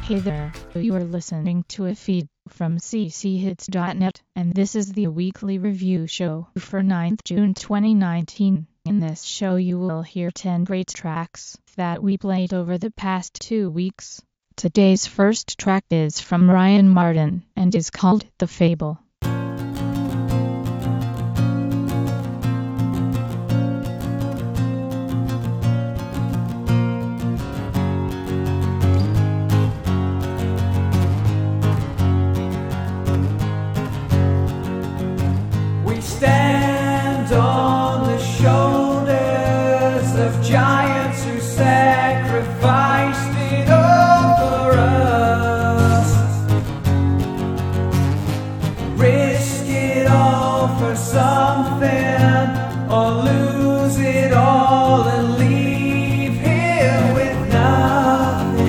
Hey there, you are listening to a feed from cchits.net, and this is the weekly review show for 9th June 2019. In this show you will hear 10 great tracks that we played over the past 2 weeks. Today's first track is from Ryan Martin and is called The Fable. Stand on the shoulders of giants who sacrificed it all for us. Risk it all for something, or lose it all and leave here with nothing.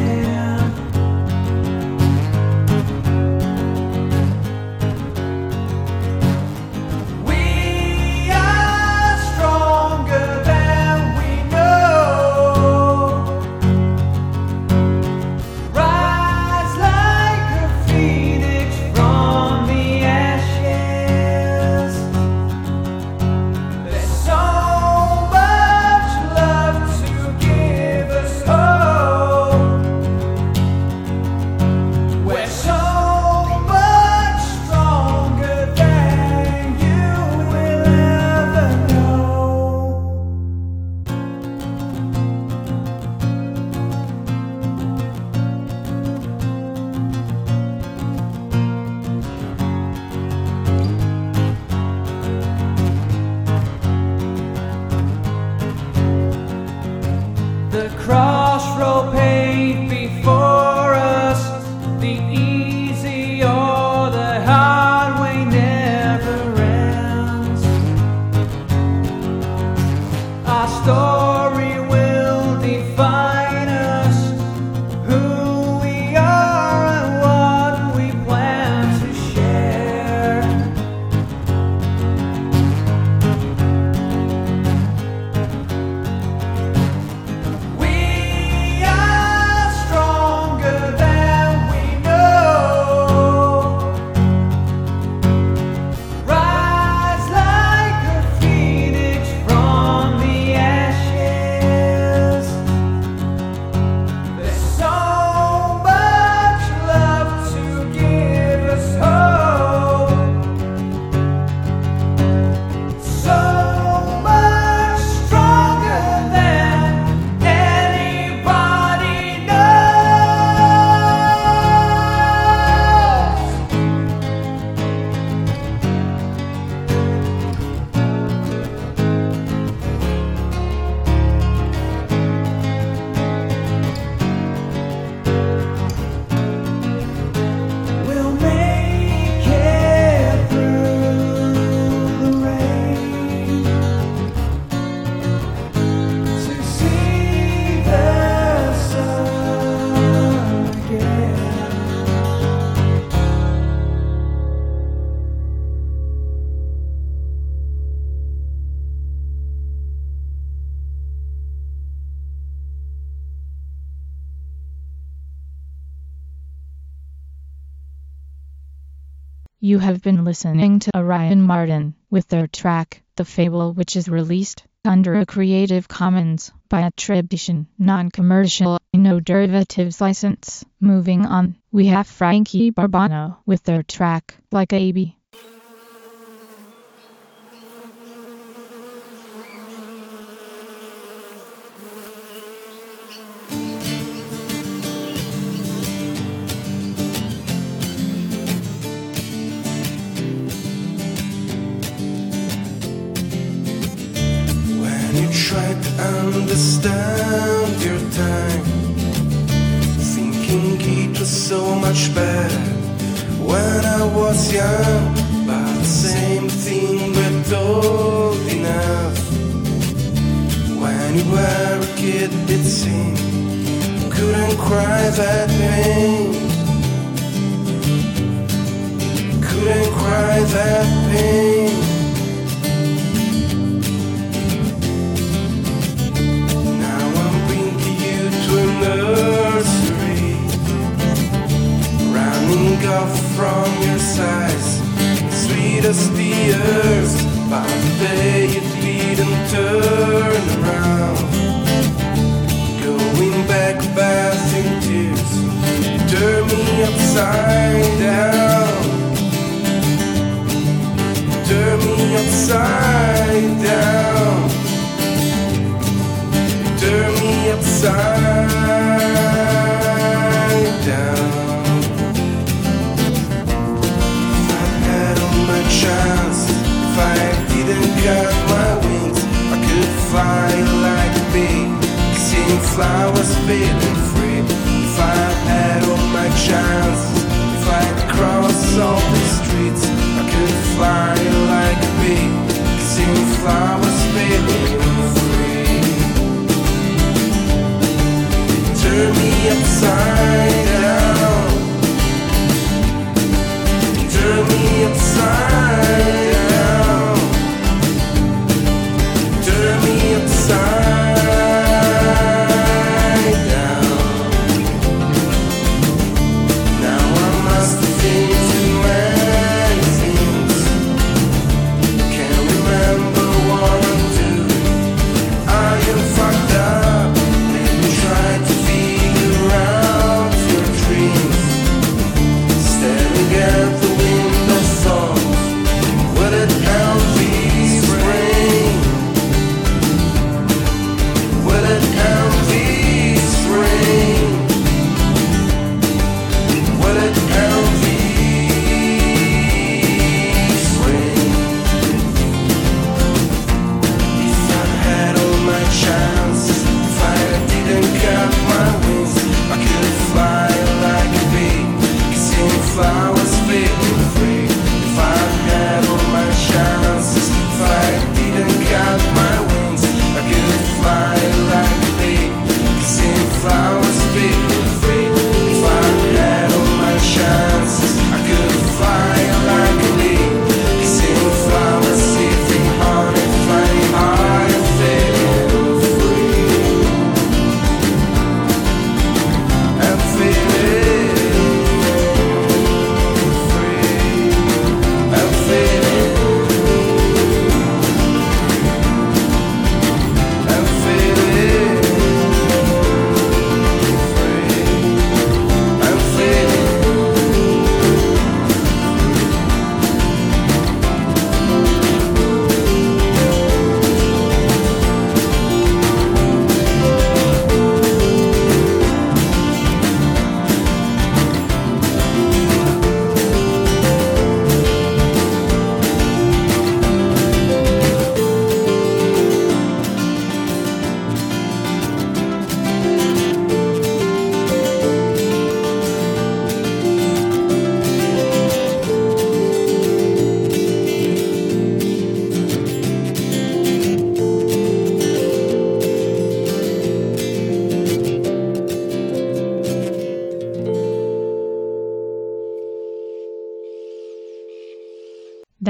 Crossroad paved before us, the easy or the hard way never ends. Our story will define us, who we are and what we plan to share. You have been listening to Ryan Martin with their track, The Fable, which is released under a Creative Commons by attribution, non-commercial, no derivatives license. Moving on, we have Frankie Barbano with their track, Like a Bee. Try to understand your time, thinking it was so much better when I was young, but the same thing but old enough. When you were a kid it seemed you couldn't cry that pain, couldn't cry that pain. Now I'm bringing you to a nursery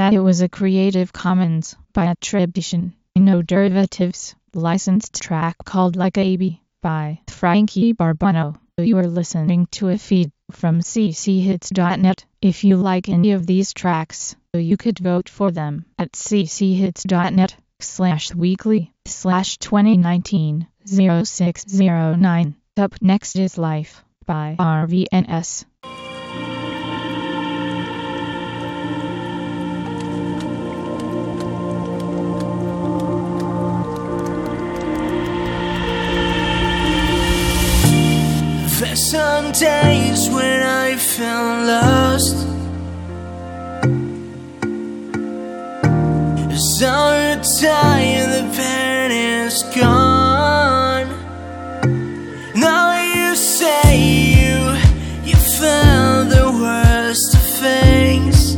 That it was a Creative Commons by attribution, no derivatives, licensed track called Like a Baby by Frankie Barbano. You are listening to a feed from cchits.net. If you like any of these tracks, you could vote for them at cchits.net/weekly/2019-0609. Up next is Life by RVNS. There's some days when I feel lost. So tired, the pain is gone. Now you say you found the worst of things.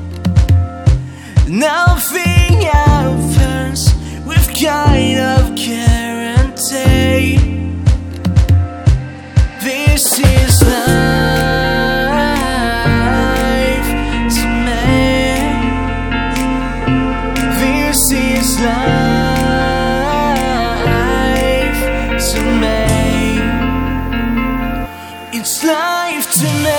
Nothing happens with kind of guarantee. This is life to me. This is life to me. It's life to me.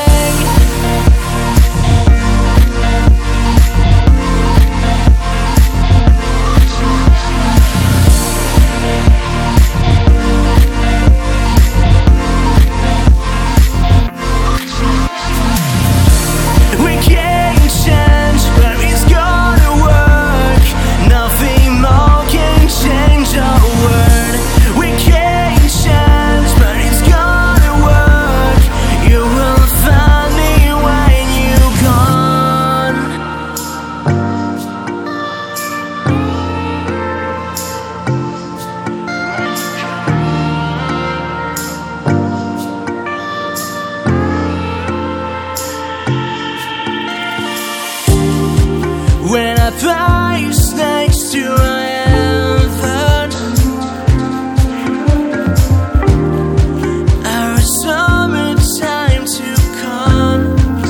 When I place next to heaven, our summertime to come.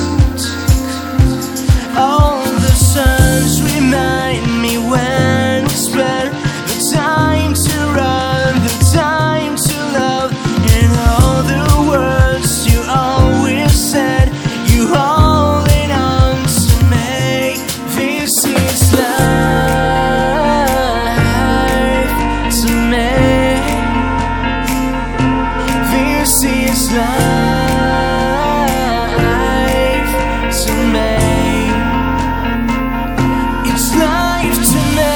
All the suns remind me when we spend the time to run, the time to love, and all the words you always said. You holding on to me. This is life to me. This is life to me. It's life to me.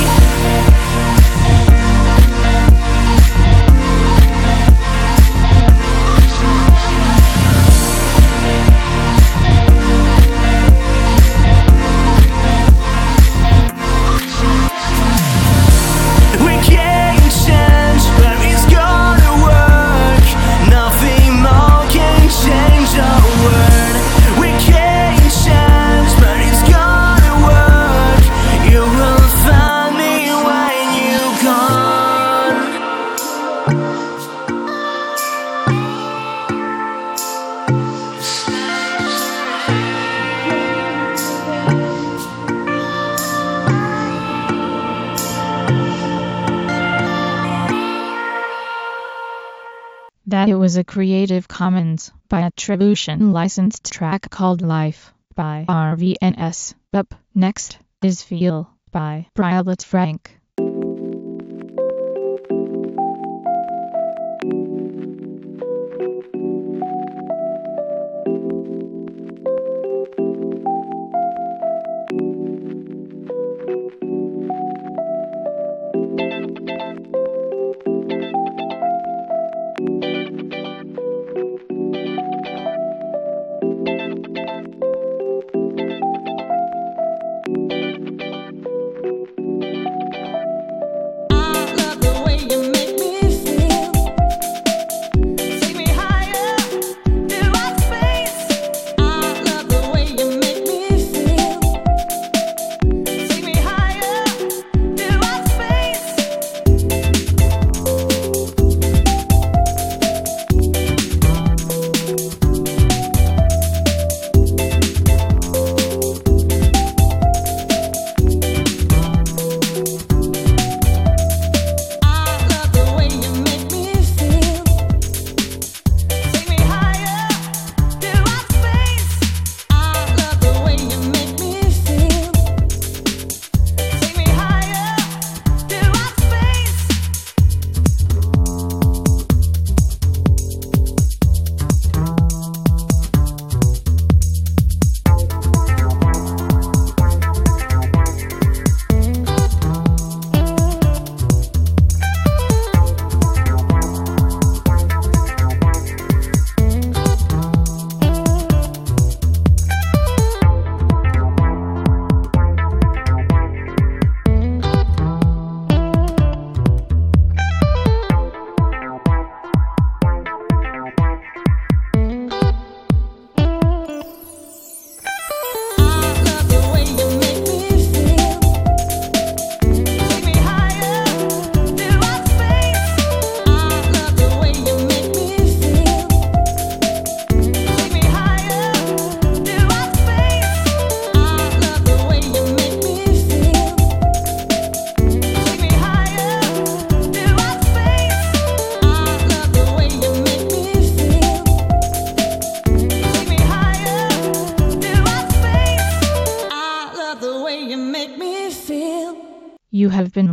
That it was a Creative Commons by attribution licensed track called Life by RVNS. Up next is Feel by Violet Frank.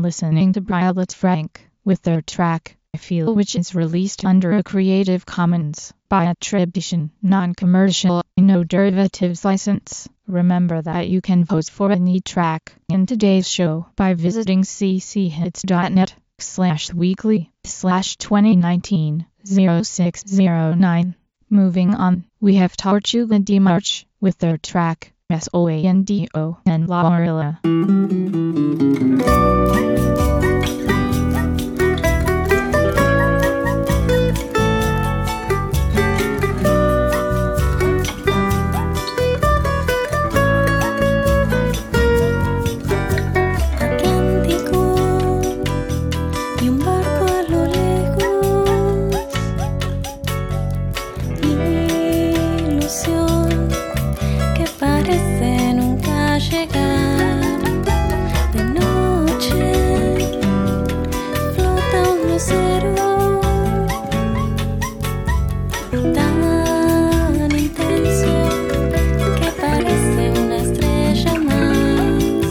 been listening to Violet Frank with their track I Feel, which is released under a Creative Commons by attribution, non-commercial, no derivatives license. Remember that you can vote for any track in today's show by visiting cchits.net/weekly/2019-0609. Moving on, we have Tortuga de March with their track Soando and La Orilla. Parece nunca llegar. De noche flota un lucero tan intenso que parece una estrella más.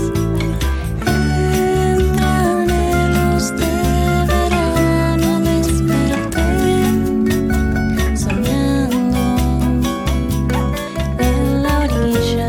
Entre anhelos de verano desperté soñando en la orilla.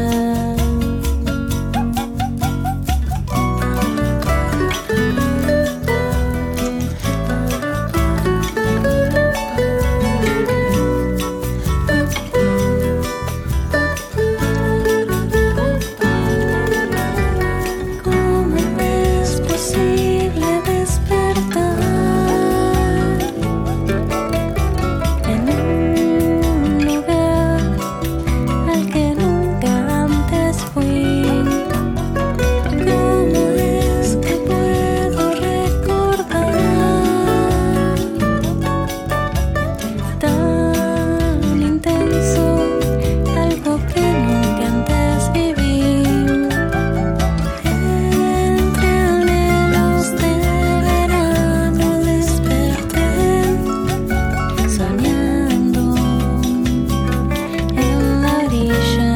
¿Cómo es posible despertar en un lugar al que nunca antes fui? ¿Cómo es que puedo recordar tan intenso algo que nunca antes viví? Entre anhelos de verano desperté soñando en la orilla.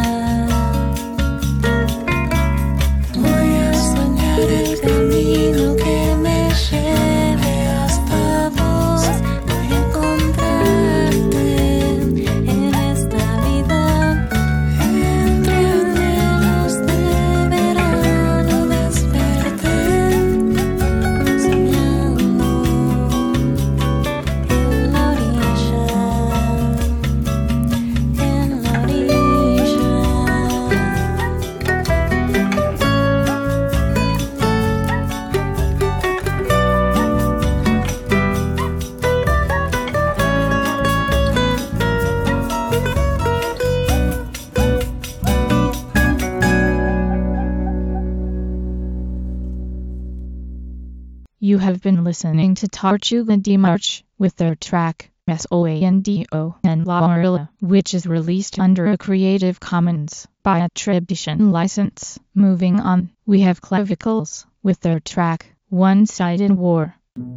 Voy a soñar el camino que me lleve hasta vos. Voy a encontrarte en esta vida. Entre anhelos de verano desperté soñando en la orilla. En la orilla. You have been listening to Tortuga de March with their track Soando and La Orilla, which is released under a Creative Commons by attribution license. Moving on, we have Clavicles with their track One-Sided War.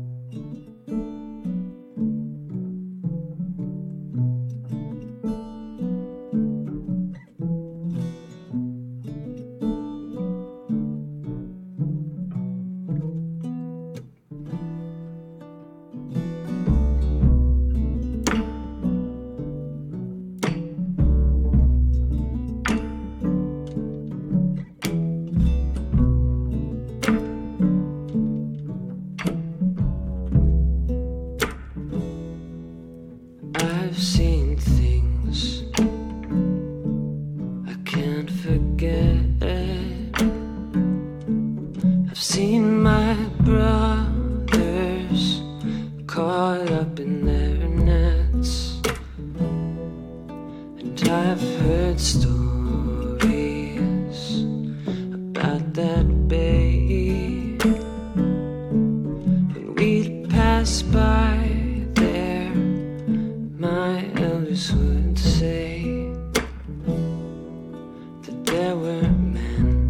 I've seen things I can't forget. I've seen my brothers caught up in their nets, and I've heard stories about that bay when we'd pass by. My elders would say that there were men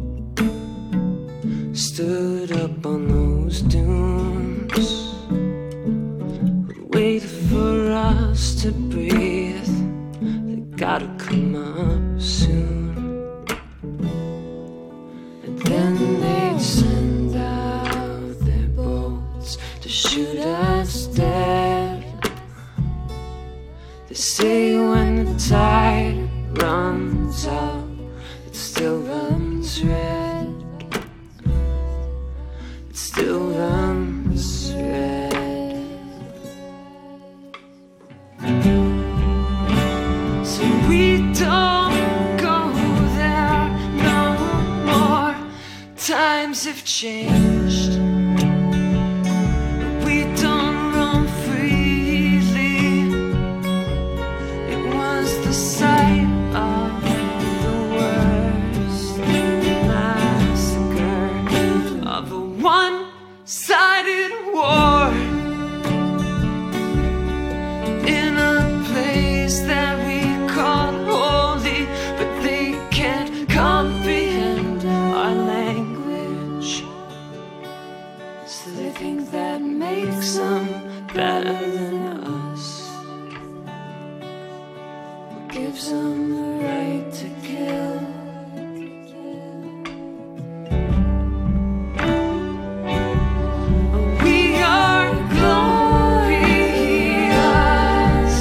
stood up on those dunes, would wait for us to breathe. They gotta come up soon, and then they'd send out shoot us dead. They say when the tide runs out, it still runs red. It still runs red. So we don't go there no more. Times have changed. We don't roam freely. It was the sight of the worst massacre of a one-sided war in a place that we call holy, but they can't comprehend our language. So they think that makes them better than us. What gives them the right to kill? We are glorious.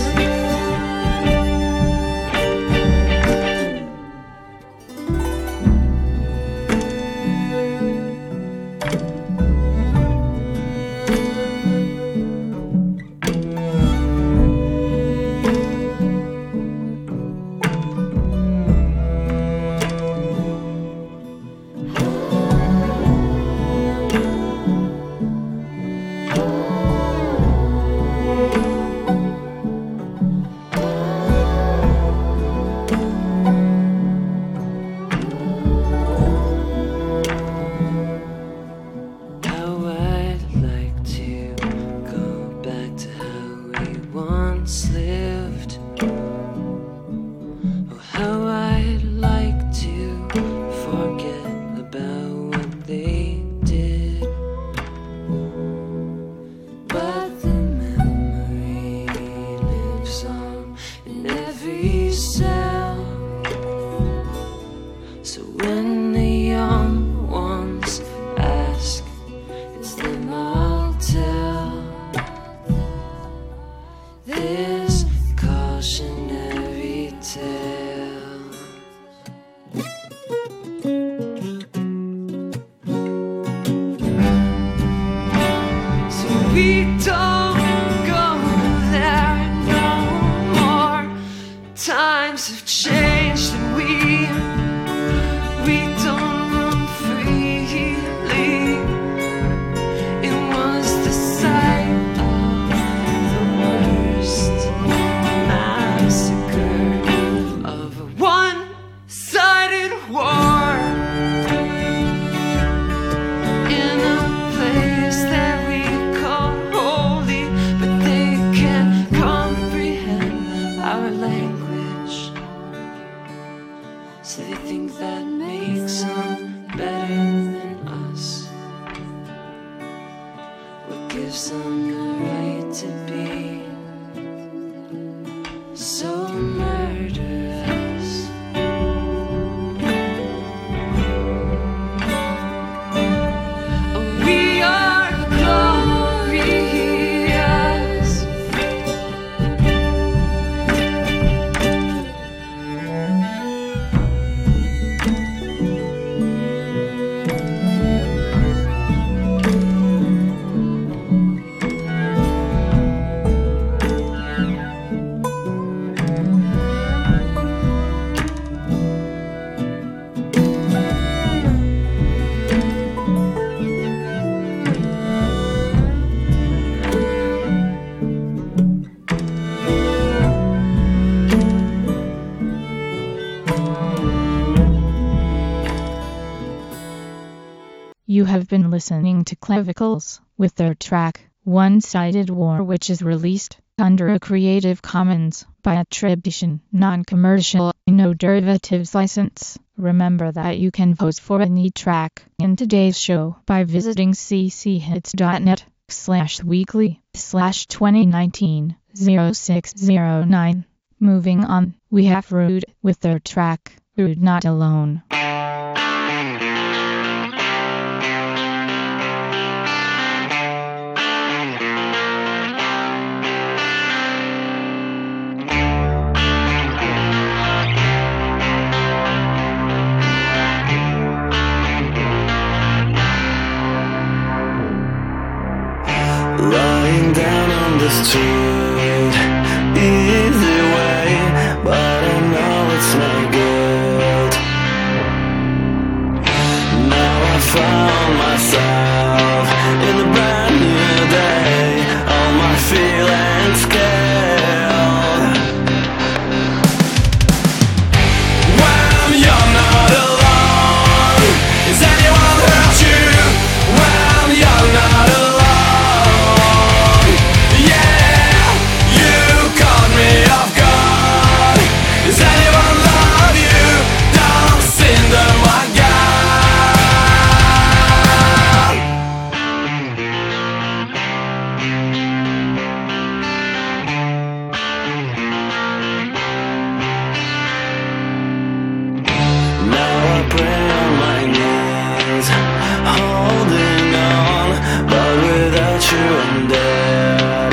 How I'd like to go back to how we once lived. Oh, how I'd like to forget about what they did. But the memory lives on in every cell. So when the young ones ask, it's them I'll tell this cautionary tale. So we don't go there no more. Times have changed and we don't roam freely. It was the sight of the worst massacre of a one-sided war in a place that we call holy, but they can't comprehend our language. So they think that makes them better than us. What gives them the right to be so murderous? Oh, we are glorious. You have been listening to Clavicles with their track One-Sided War, which is released under a Creative Commons by attribution, non-commercial, no derivatives license. Remember that you can vote for any track in today's show by visiting cchits.net/weekly/2019-0609. Moving on, we have Rude with their track Rude Not Alone. lying down on the street. Easy way, but I know it's not good. Now I found myself in a brand new day, all my feelings scaled. When you're not alone, is anyone hurt you? When you're not alone, yeah, you caught me off guard. Does anyone love you? Don't sing them my God. Now I pray on my knees, holding on, but without you I'm dead.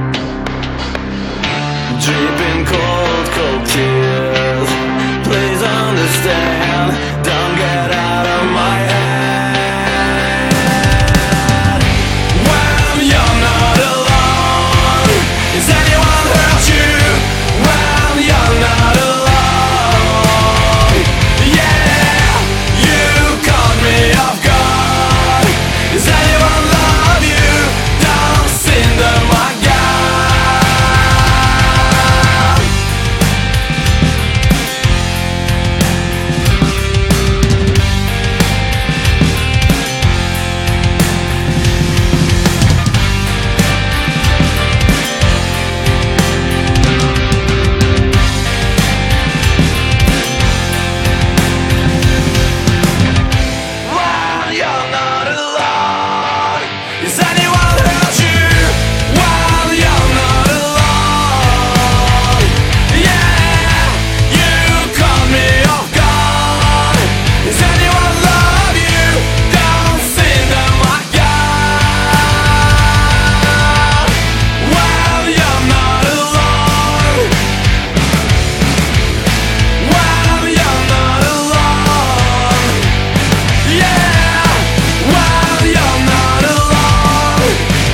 Dripping cold, cold tears. Please understand, don't get out of my head. When you're not alone, is anyone hurt you? When you're not alone, yeah, you caught me off guard. Does anyone love you? Don't sing them my God. When you're not alone, is anyone hurt you? When you're not alone, yeah, you caught me off guard. Does anyone love you? Don't sing them my God. When you're not alone, when you're not alone, yeah, when you're not alone,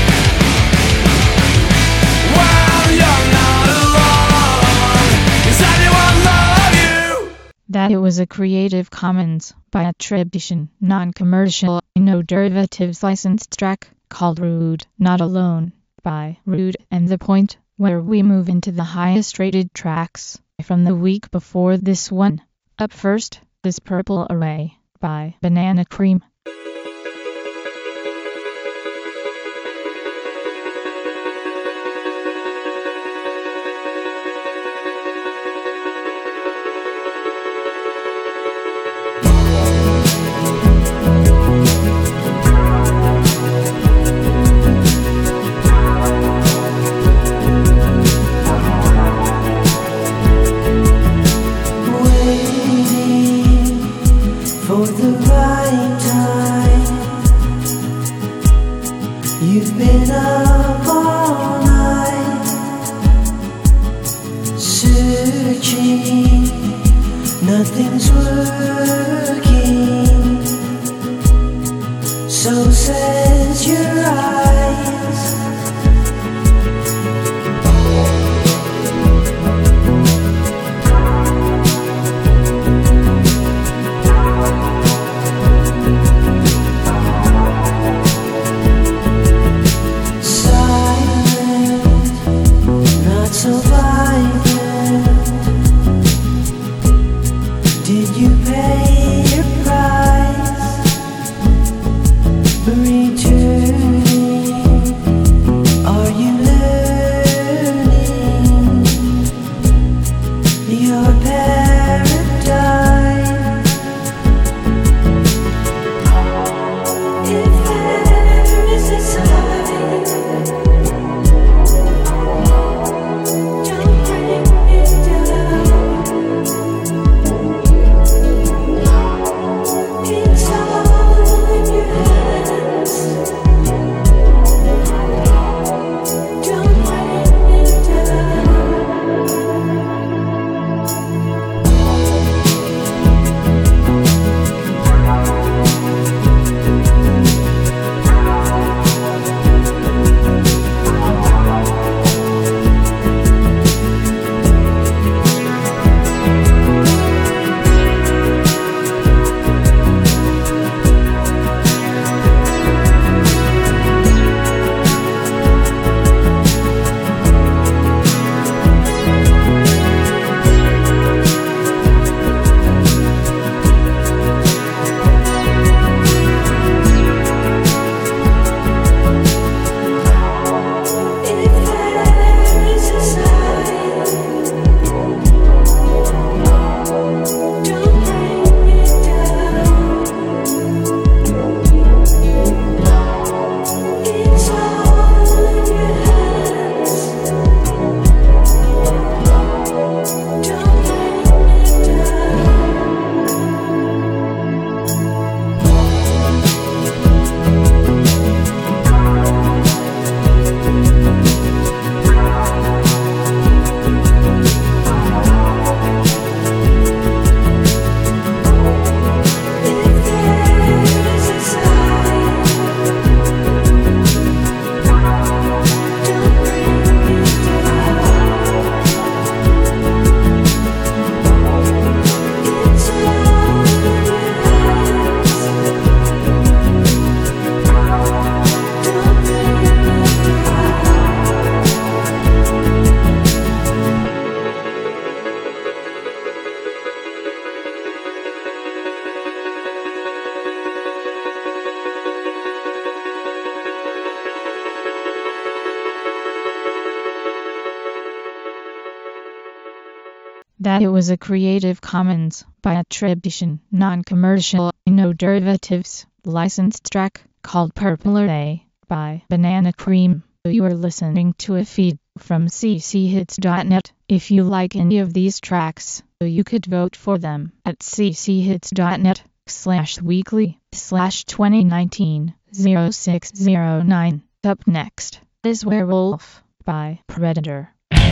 when you're not alone, does anyone love you? That it was a Creative Commons by attribution, non-commercial, no derivatives licensed track called Rude Not Alone by Rude, and the point where we move into the highest rated tracks from the week before this one. Up first is Purple Array by Banana Cream. Waiting for the right time. You've been up all night, searching, nothing's working. So says your eyes. Silent, not so violent. Did you pay your price? Return that it was a Creative Commons by attribution, non-commercial, no derivatives, licensed track called Purple Day by Banana Cream. You are listening to a feed from cchits.net. If you like any of these tracks, you could vote for them at cchits.net/weekly/2019-0609. Up next is Werewolf by Predator.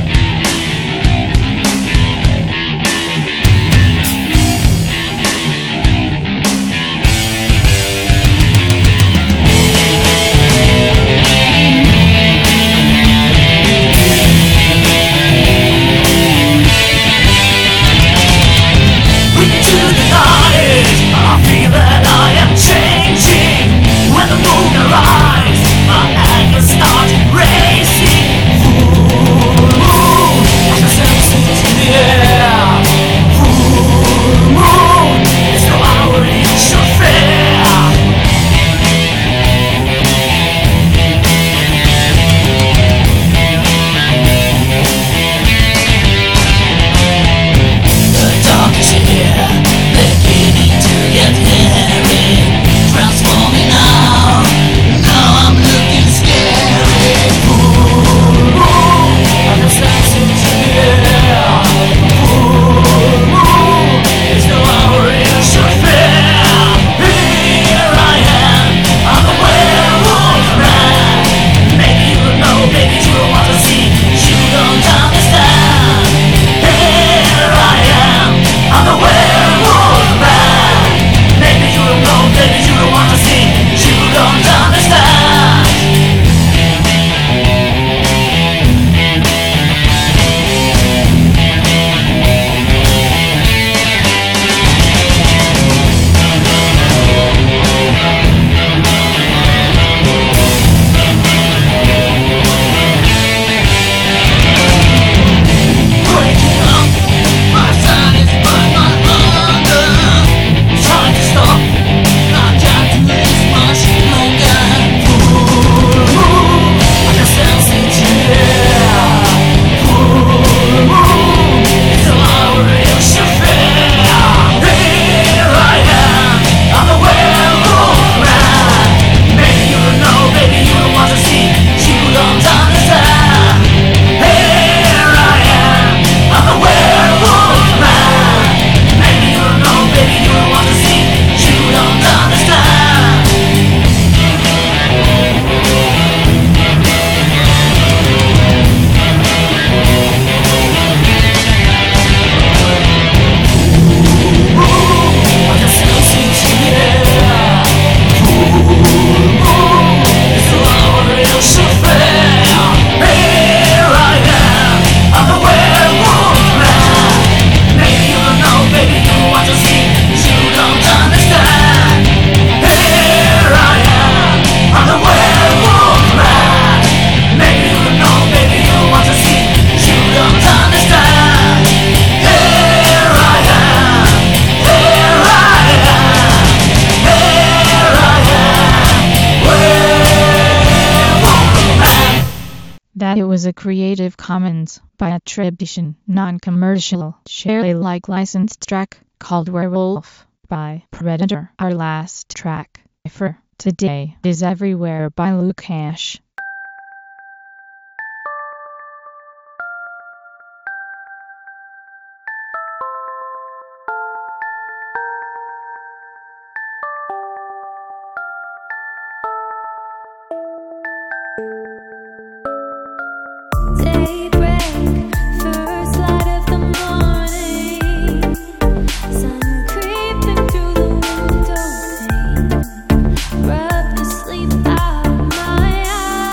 It was a Creative Commons by attribution, non-commercial, share Alike licensed track called Werewolf by Predator. Our last track for today is Everywhere by Lukash. Rub the sleep out my eyes.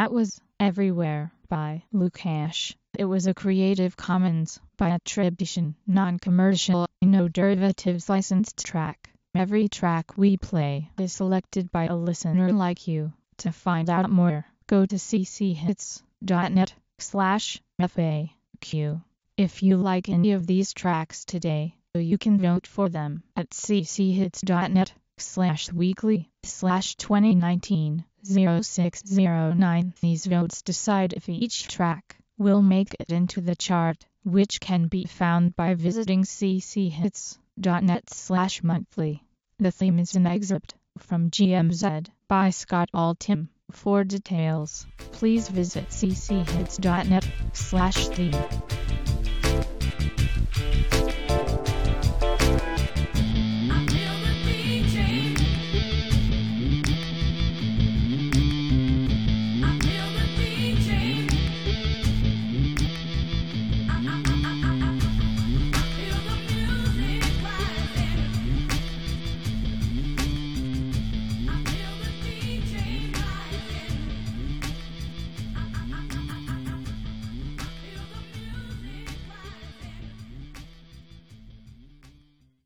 That was Everywhere by Lukash. It was a Creative Commons by attribution, non-commercial, no derivatives licensed track. Every track we play is selected by a listener like you. To find out more, go to cchits.net/FAQ. If you like any of these tracks today, you can vote for them at cchits.net/weekly/2019-0609. These votes decide if each track will make it into the chart, which can be found by visiting cchits.net/monthly. The theme is an excerpt from GMZ by Scott Altham. For details, please visit cchits.net/theme.